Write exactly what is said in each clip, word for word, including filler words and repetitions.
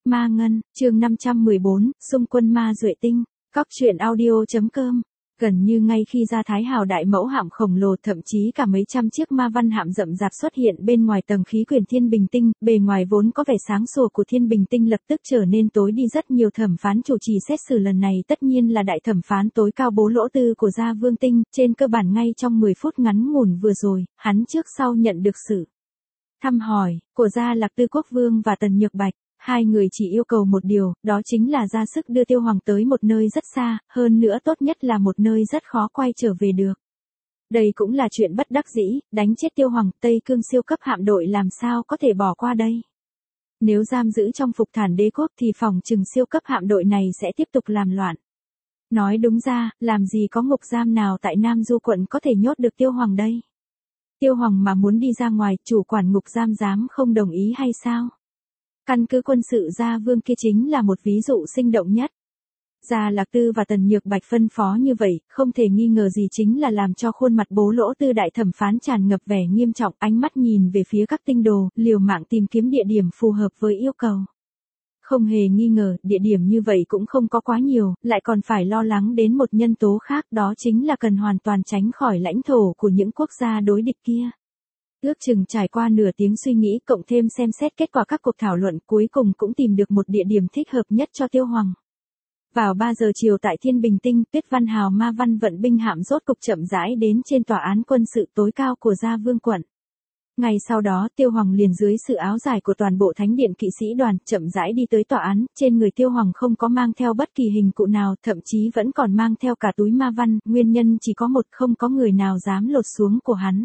Ma Ngân, chương năm trăm mười bốn, xung quân ma duệ tinh, cóc truyện audio.com. Gần như ngay khi ra Thái Hào đại mẫu hạm khổng lồ, thậm chí cả mấy trăm chiếc ma văn hạm rậm rạp xuất hiện bên ngoài tầng khí quyển Thiên Bình Tinh, bề ngoài vốn có vẻ sáng sủa của Thiên Bình Tinh lập tức trở nên tối đi rất nhiều. Thẩm phán chủ trì xét xử lần này tất nhiên là đại thẩm phán tối cao Bố Lỗ Tư của Gia Vương Tinh, trên cơ bản ngay trong mười phút ngắn ngủn vừa rồi, hắn trước sau nhận được sự thăm hỏi của Gia Lạc Tư Quốc Vương và Tần Nhược Bạch. Hai người chỉ yêu cầu một điều, đó chính là ra sức đưa Tiêu Hoàng tới một nơi rất xa, hơn nữa tốt nhất là một nơi rất khó quay trở về được. Đây cũng là chuyện bất đắc dĩ, đánh chết Tiêu Hoàng, Tây Cương siêu cấp hạm đội làm sao có thể bỏ qua đây. Nếu giam giữ trong Phục Thản Đế Quốc thì phòng trừng siêu cấp hạm đội này sẽ tiếp tục làm loạn. Nói đúng ra, làm gì có ngục giam nào tại Nam Du quận có thể nhốt được Tiêu Hoàng đây. Tiêu Hoàng mà muốn đi ra ngoài, chủ quản ngục giam dám không đồng ý hay sao? Căn cứ quân sự Gia Vương kia chính là một ví dụ sinh động nhất. Gia Lạc Tư và Tần Nhược Bạch phân phó như vậy, không thể nghi ngờ gì chính là làm cho khuôn mặt Bố Lỗ Tư đại thẩm phán tràn ngập vẻ nghiêm trọng, ánh mắt nhìn về phía các tinh đồ, liều mạng tìm kiếm địa điểm phù hợp với yêu cầu. Không hề nghi ngờ, địa điểm như vậy cũng không có quá nhiều, lại còn phải lo lắng đến một nhân tố khác, đó chính là cần hoàn toàn tránh khỏi lãnh thổ của những quốc gia đối địch kia. Ước chừng trải qua nửa tiếng suy nghĩ cộng thêm xem xét kết quả các cuộc thảo luận, cuối cùng cũng tìm được một địa điểm thích hợp nhất cho Tiêu Hoàng. Vào ba giờ chiều tại Thiên Bình Tinh, Tuyết Văn Hào ma văn vận binh hạm rốt cục chậm rãi đến trên tòa án quân sự tối cao của Gia Vương quận. Ngày sau đó, Tiêu Hoàng liền dưới sự áo giải của toàn bộ thánh điện kỵ sĩ đoàn, chậm rãi đi tới tòa án, trên người Tiêu Hoàng không có mang theo bất kỳ hình cụ nào, thậm chí vẫn còn mang theo cả túi ma văn, nguyên nhân chỉ có một, không có người nào dám lột xuống của hắn.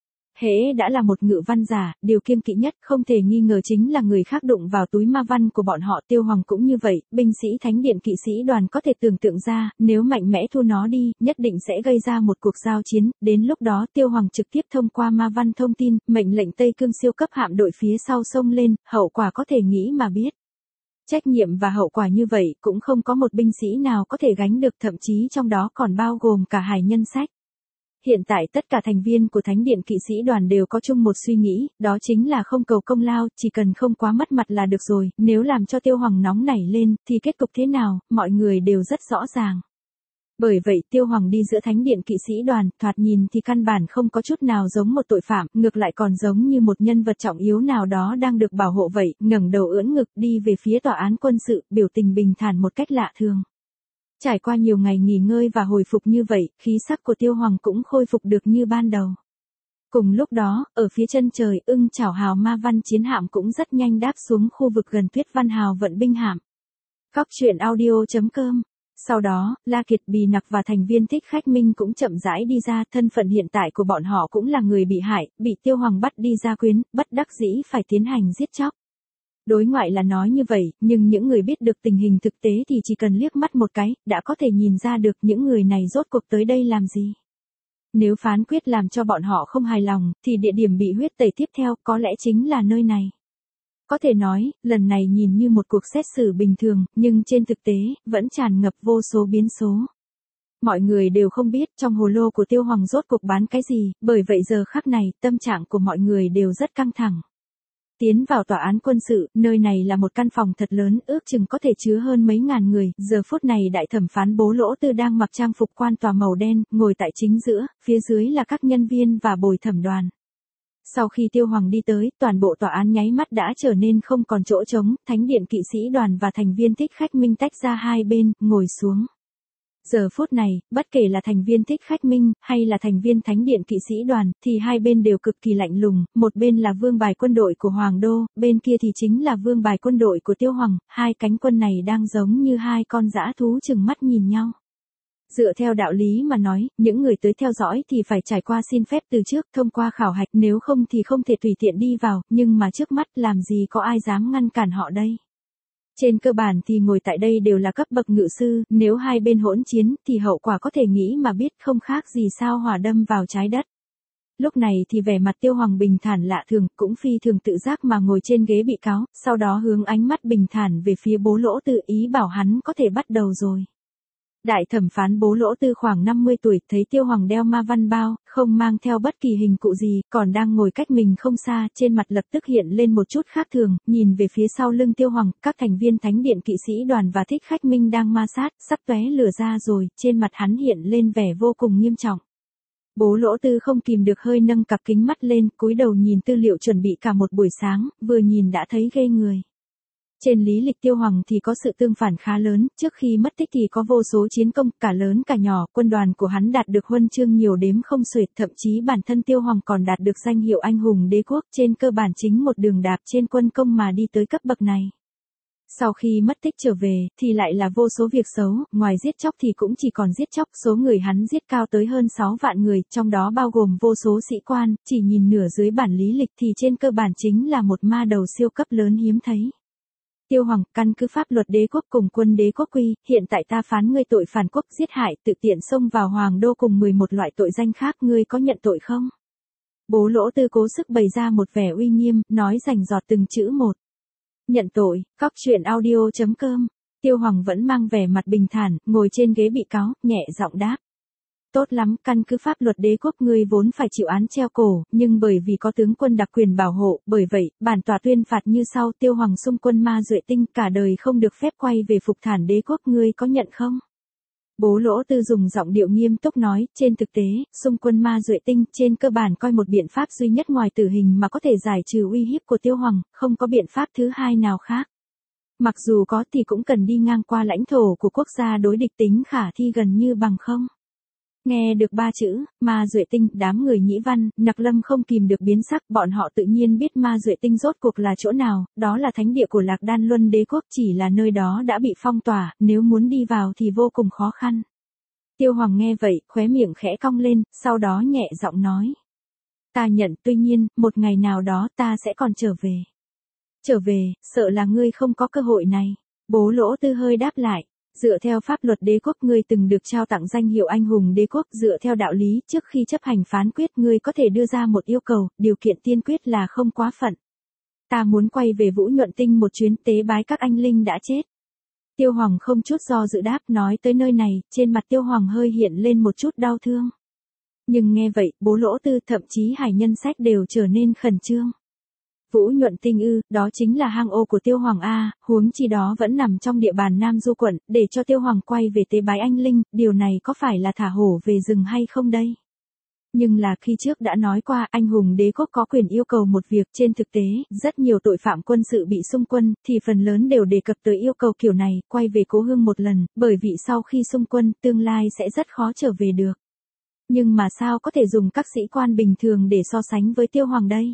Hễ đã là một ngự văn giả, điều kiêng kỵ nhất không thể nghi ngờ chính là người khác đụng vào túi ma văn của bọn họ. Tiêu Hoàng cũng như vậy, binh sĩ thánh điện kỵ sĩ đoàn có thể tưởng tượng ra, nếu mạnh mẽ thu nó đi, nhất định sẽ gây ra một cuộc giao chiến, đến lúc đó Tiêu Hoàng trực tiếp thông qua ma văn thông tin, mệnh lệnh Tây Cương siêu cấp hạm đội phía sau xông lên, hậu quả có thể nghĩ mà biết. Trách nhiệm và hậu quả như vậy cũng không có một binh sĩ nào có thể gánh được, thậm chí trong đó còn bao gồm cả hải nhân sách. Hiện tại tất cả thành viên của Thánh điện kỵ sĩ đoàn đều có chung một suy nghĩ, đó chính là không cầu công lao, chỉ cần không quá mất mặt là được rồi, nếu làm cho Tiêu Hoàng nóng nảy lên, thì kết cục thế nào, mọi người đều rất rõ ràng. Bởi vậy Tiêu Hoàng đi giữa Thánh điện kỵ sĩ đoàn, thoạt nhìn thì căn bản không có chút nào giống một tội phạm, ngược lại còn giống như một nhân vật trọng yếu nào đó đang được bảo hộ vậy, ngẩng đầu ưỡn ngực đi về phía tòa án quân sự, biểu tình bình thản một cách lạ thường. Trải qua nhiều ngày nghỉ ngơi và hồi phục như vậy, khí sắc của Tiêu Hoàng cũng khôi phục được như ban đầu. Cùng lúc đó, ở phía chân trời, Ưng Chảo Hào ma văn chiến hạm cũng rất nhanh đáp xuống khu vực gần Tuyết Văn Hào vận binh hạm. Cóc truyện audio.com. Sau đó, La Kiệt, Bì Nặc và thành viên Thích Khách Minh cũng chậm rãi đi ra, thân phận hiện tại của bọn họ cũng là người bị hại, bị Tiêu Hoàng bắt đi gia quyến, bất đắc dĩ phải tiến hành giết chóc. Đối ngoại là nói như vậy, nhưng những người biết được tình hình thực tế thì chỉ cần liếc mắt một cái, đã có thể nhìn ra được những người này rốt cuộc tới đây làm gì. Nếu phán quyết làm cho bọn họ không hài lòng, thì địa điểm bị huyết tẩy tiếp theo có lẽ chính là nơi này. Có thể nói, lần này nhìn như một cuộc xét xử bình thường, nhưng trên thực tế, vẫn tràn ngập vô số biến số. Mọi người đều không biết trong hồ lô của Tiêu Hoàng rốt cuộc bán cái gì, bởi vậy giờ khắc này, tâm trạng của mọi người đều rất căng thẳng. Tiến vào tòa án quân sự, nơi này là một căn phòng thật lớn, ước chừng có thể chứa hơn mấy ngàn người, giờ phút này đại thẩm phán Bố Lỗ Tư đang mặc trang phục quan tòa màu đen, ngồi tại chính giữa, phía dưới là các nhân viên và bồi thẩm đoàn. Sau khi Tiêu Hoàng đi tới, toàn bộ tòa án nháy mắt đã trở nên không còn chỗ trống, Thánh điện kỵ sĩ đoàn và thành viên Thích Khách Minh tách ra hai bên, ngồi xuống. Giờ phút này, bất kể là thành viên Thích Khách Minh, hay là thành viên Thánh điện kỵ sĩ đoàn, thì hai bên đều cực kỳ lạnh lùng, một bên là vương bài quân đội của Hoàng đô, bên kia thì chính là vương bài quân đội của Tiêu Hoàng, hai cánh quân này đang giống như hai con dã thú chừng mắt nhìn nhau. Dựa theo đạo lý mà nói, những người tới theo dõi thì phải trải qua xin phép từ trước, thông qua khảo hạch, nếu không thì không thể tùy tiện đi vào, nhưng mà trước mắt làm gì có ai dám ngăn cản họ đây. Trên cơ bản thì ngồi tại đây đều là cấp bậc ngự sư, nếu hai bên hỗn chiến thì hậu quả có thể nghĩ mà biết, không khác gì sao hỏa đâm vào trái đất. Lúc này thì vẻ mặt Tiêu Hoàng bình thản lạ thường, cũng phi thường tự giác mà ngồi trên ghế bị cáo, sau đó hướng ánh mắt bình thản về phía Bố Lỗ Tư, ý bảo hắn có thể bắt đầu rồi. Đại thẩm phán Bố Lỗ Tư khoảng năm mươi tuổi, thấy Tiêu Hoàng đeo ma văn bao, không mang theo bất kỳ hình cụ gì, còn đang ngồi cách mình không xa, trên mặt lập tức hiện lên một chút khác thường, nhìn về phía sau lưng Tiêu Hoàng, các thành viên thánh điện kỵ sĩ đoàn và thích khách minh đang ma sát, sắp tóe lửa ra rồi, trên mặt hắn hiện lên vẻ vô cùng nghiêm trọng. Bố Lỗ Tư không kìm được hơi nâng cặp kính mắt lên, cúi đầu nhìn tư liệu chuẩn bị cả một buổi sáng, vừa nhìn đã thấy ghê người. Trên lý lịch Tiêu Hoàng thì có sự tương phản khá lớn, trước khi mất tích thì có vô số chiến công, cả lớn cả nhỏ, quân đoàn của hắn đạt được huân chương nhiều đếm không xuể, thậm chí bản thân Tiêu Hoàng còn đạt được danh hiệu anh hùng đế quốc, trên cơ bản chính một đường đạp trên quân công mà đi tới cấp bậc này. Sau khi mất tích trở về, thì lại là vô số việc xấu, ngoài giết chóc thì cũng chỉ còn giết chóc, số người hắn giết cao tới hơn sáu vạn người, trong đó bao gồm vô số sĩ quan, chỉ nhìn nửa dưới bản lý lịch thì trên cơ bản chính là một ma đầu siêu cấp lớn hiếm thấy. Tiêu Hoàng, căn cứ pháp luật đế quốc cùng quân đế quốc quy, hiện tại ta phán ngươi tội phản quốc giết hại, tự tiện xông vào hoàng đô cùng mười một loại tội danh khác, ngươi có nhận tội không? Bố Lỗ Tư cố sức bày ra một vẻ uy nghiêm, nói rành rọt từng chữ một. Nhận tội, cóc truyện audio chấm com. Tiêu Hoàng vẫn mang vẻ mặt bình thản, ngồi trên ghế bị cáo, nhẹ giọng đáp. Tốt lắm, căn cứ pháp luật đế quốc ngươi vốn phải chịu án treo cổ, nhưng bởi vì có tướng quân đặc quyền bảo hộ, bởi vậy, bản tòa tuyên phạt như sau: Tiêu Hoàng xung quân ma duệ tinh, cả đời không được phép quay về phục thản đế quốc, ngươi có nhận không? Bố Lỗ Tư dùng giọng điệu nghiêm túc nói, trên thực tế, xung quân ma duệ tinh, trên cơ bản coi một biện pháp duy nhất ngoài tử hình mà có thể giải trừ uy hiếp của Tiêu Hoàng, không có biện pháp thứ hai nào khác. Mặc dù có thì cũng cần đi ngang qua lãnh thổ của quốc gia đối địch, tính khả thi gần như bằng không. Nghe được ba chữ, ma duệ tinh, đám người Nhĩ Văn, Nặc Lâm không kìm được biến sắc, bọn họ tự nhiên biết ma duệ tinh rốt cuộc là chỗ nào, đó là thánh địa của Lạc Đan Luân đế quốc, chỉ là nơi đó đã bị phong tỏa, nếu muốn đi vào thì vô cùng khó khăn. Tiêu Hoàng nghe vậy, khóe miệng khẽ cong lên, sau đó nhẹ giọng nói. Ta nhận, tuy nhiên, một ngày nào đó ta sẽ còn trở về. Trở về, sợ là ngươi không có cơ hội này. Bố Lỗ Tư hơi đáp lại. Dựa theo pháp luật đế quốc, ngươi từng được trao tặng danh hiệu anh hùng đế quốc, dựa theo đạo lý, trước khi chấp hành phán quyết ngươi có thể đưa ra một yêu cầu, điều kiện tiên quyết là không quá phận. Ta muốn quay về Vũ Nhuận Tinh một chuyến tế bái các anh linh đã chết. Tiêu Hoàng không chút do dự đáp, nói tới nơi này, trên mặt Tiêu Hoàng hơi hiện lên một chút đau thương. Nhưng nghe vậy, Bố Lỗ Tư, thậm chí Hải Nhân Sách đều trở nên khẩn trương. Vũ Nhuận Tinh ư, đó chính là hang ô của Tiêu Hoàng a, huống chi đó vẫn nằm trong địa bàn Nam Du quận, để cho Tiêu Hoàng quay về tế bái anh linh, điều này có phải là thả hổ về rừng hay không đây? Nhưng là khi trước đã nói qua, anh hùng đế quốc có quyền yêu cầu một việc, trên thực tế, rất nhiều tội phạm quân sự bị xung quân, thì phần lớn đều đề cập tới yêu cầu kiểu này, quay về cố hương một lần, bởi vì sau khi xung quân, tương lai sẽ rất khó trở về được. Nhưng mà sao có thể dùng các sĩ quan bình thường để so sánh với Tiêu Hoàng đây?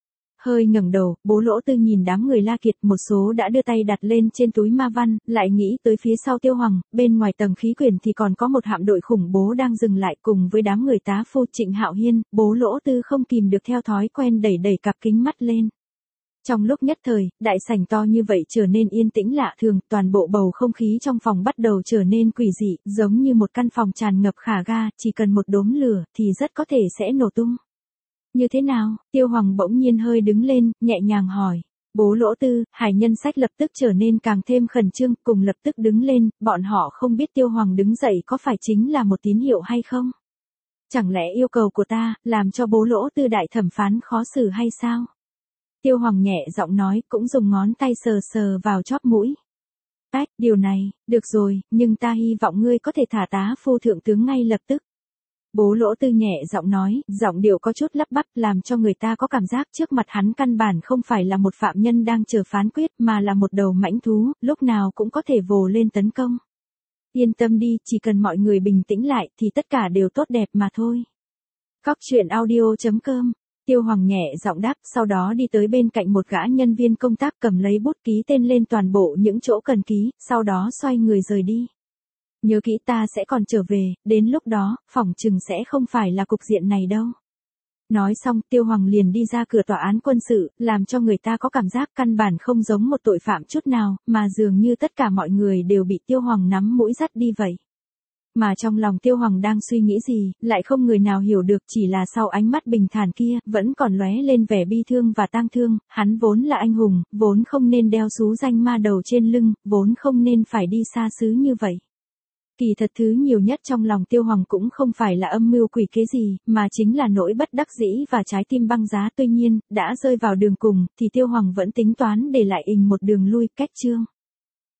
Hơi ngẩng đầu, Bố Lỗ Tư nhìn đám người La Kiệt, một số đã đưa tay đặt lên trên túi ma văn, lại nghĩ tới phía sau Tiêu Hoàng, bên ngoài tầng khí quyển thì còn có một hạm đội khủng bố đang dừng lại cùng với đám người tá phu Trịnh Hạo Hiên, Bố Lỗ Tư không kìm được theo thói quen đẩy đẩy cặp kính mắt lên. Trong lúc nhất thời, đại sảnh to như vậy trở nên yên tĩnh lạ thường, toàn bộ bầu không khí trong phòng bắt đầu trở nên quỷ dị, giống như một căn phòng tràn ngập khả ga, chỉ cần một đốm lửa thì rất có thể sẽ nổ tung. Như thế nào? Tiêu Hoàng bỗng nhiên hơi đứng lên, nhẹ nhàng hỏi. Bố Lỗ Tư, Hải Nhân Sách lập tức trở nên càng thêm khẩn trương, cùng lập tức đứng lên, bọn họ không biết Tiêu Hoàng đứng dậy có phải chính là một tín hiệu hay không? Chẳng lẽ yêu cầu của ta, làm cho Bố Lỗ Tư đại thẩm phán khó xử hay sao? Tiêu Hoàng nhẹ giọng nói, cũng dùng ngón tay sờ sờ vào chóp mũi. Ách, điều này, được rồi, nhưng ta hy vọng ngươi có thể thả tá phu thượng tướng ngay lập tức. Bố Lỗ Tư nhẹ giọng nói, giọng điệu có chút lắp bắp, làm cho người ta có cảm giác trước mặt hắn căn bản không phải là một phạm nhân đang chờ phán quyết mà là một đầu mãnh thú, lúc nào cũng có thể vồ lên tấn công. Yên tâm đi, chỉ cần mọi người bình tĩnh lại thì tất cả đều tốt đẹp mà thôi. Cóc truyện audio chấm com. Tiêu Hoàng nhẹ giọng đáp, sau đó đi tới bên cạnh một gã nhân viên công tác cầm lấy bút ký tên lên toàn bộ những chỗ cần ký, sau đó xoay người rời đi. Nhớ kỹ, ta sẽ còn trở về, đến lúc đó, phỏng chừng sẽ không phải là cục diện này đâu. Nói xong, Tiêu Hoàng liền đi ra cửa tòa án quân sự, làm cho người ta có cảm giác căn bản không giống một tội phạm chút nào, mà dường như tất cả mọi người đều bị Tiêu Hoàng nắm mũi dắt đi vậy. Mà trong lòng Tiêu Hoàng đang suy nghĩ gì, lại không người nào hiểu được, chỉ là sau ánh mắt bình thản kia, vẫn còn lóe lên vẻ bi thương và tang thương, hắn vốn là anh hùng, vốn không nên đeo xú danh ma đầu trên lưng, vốn không nên phải đi xa xứ như vậy. Kỳ thật thứ nhiều nhất trong lòng Tiêu Hoàng cũng không phải là âm mưu quỷ kế gì, mà chính là nỗi bất đắc dĩ và trái tim băng giá. Tuy nhiên, đã rơi vào đường cùng, thì Tiêu Hoàng vẫn tính toán để lại ình một đường lui, cách chương.